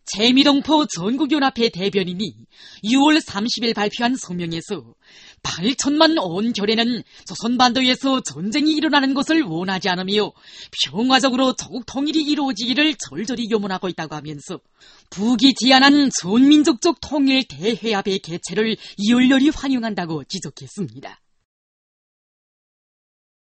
재미동포 전국연합회 대변인이 6월 30일 발표한 성명에서 8천만 온결에는 조선반도에서 전쟁이 일어나는 것을 원하지 않으며 평화적으로 조국 통일이 이루어지기를 절절히 염원하고 있다고 하면서 북이 제안한 전민족적 통일 대회합의 개최를 열렬히 환영한다고 지적했습니다.